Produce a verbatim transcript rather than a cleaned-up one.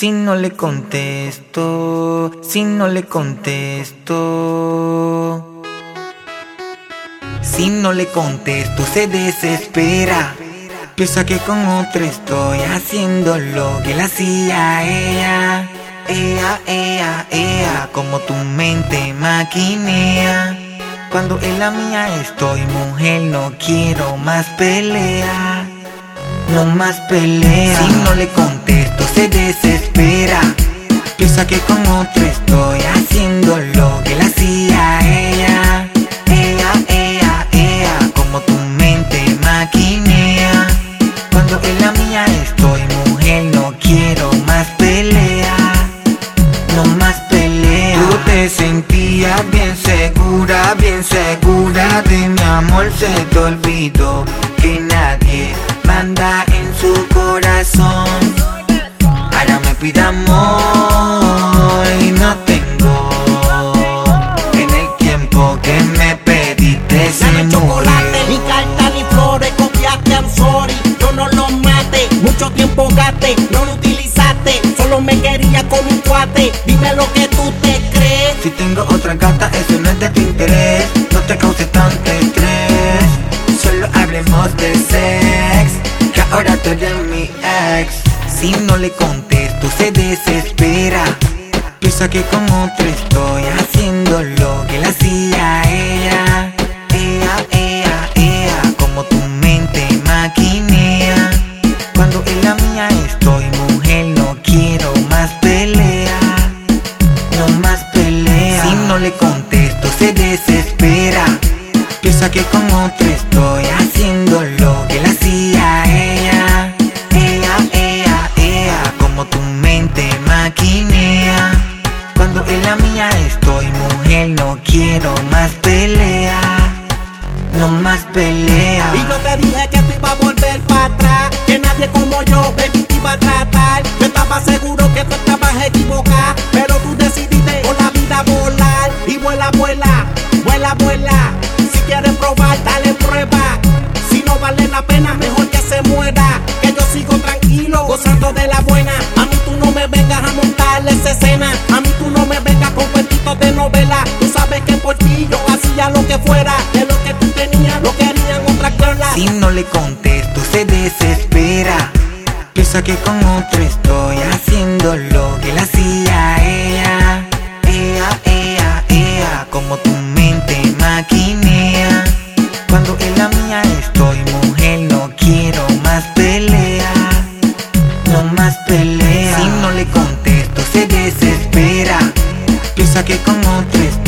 Si no le contesto, si no le contesto, si no le contesto se desespera. Piensa que con otra estoy haciendo lo que le hacía a ella. Ea, ea, ea, como tu mente maquinea. Cuando en la mía estoy, mujer, no quiero más pelea. No más pelea. Si no le contesto se desespera. Piensa que con otra estoy haciendo lo que le hacía a ella. Ea, ea, ea, como tu mente maquinea. Cuando en la mía estoy, mujer, no quiero más pelea. No más pelea. Tú te sentías bien segura, bien segura de mi amor. Se te olvidó que nadie manda en su corazón. Ahora me pide amor y no tengo. En el tiempo que me pediste se murió. Chocolate, ni carta ni flores, copiaste, I'm sorry. Yo no lo maté, mucho tiempo gasté, no lo utilizaste. Solo me quería con un cuate, dime lo que tú te crees. Si tengo otra gata, eso no es de tu interés. No te causes tanto estrés. Solo hablemos de sex, que ahora tú eres mi ex. Si no le contesto se desespera. Piensa que con otra estoy haciendo lo que le hacía a ella. Ea, ea, ea, como tu mente maquinea. Cuando en la mía estoy, mujer, no quiero más pelea. No más pelea. Si no le contesto se desespera. Piensa que con otra estoy haciendo lo que le hacía a ella. Ea, ea, ea, como tu mente maquinea. Cuando en la mía estoy, mujer, no quiero más pelea. No más pelea. Y yo te dije que tú ibas a volver para atrás, que nadie como yo, baby, te iba a tratar. Yo estaba seguro que tú estabas equivocada, pero tú decidiste por la vida volar. Y vuela, vuela, vuela, vuela. Si quieres probar, dale prueba. Si no vale la pena, mejor que se muera. Que yo sigo tranquilo, gozando de la buena. A mí tú no me vengas a montarle esa escena. A mí tú no me vengas con cuentitos de novela. Tú sabes que por ti yo hacía lo que fuera. De lo que tú tenías, lo querían otras clonas. Si no le contesto se desespera. Piensa que con otra estoy haciendo lo que le hacía a ella. Ea, ea, ea, como tu mente maquinea. Cuando en la mía estoy, mujer, no quiero más pelea. No más pelea. Si no le contesto se desespera. Piensa que con otra estoy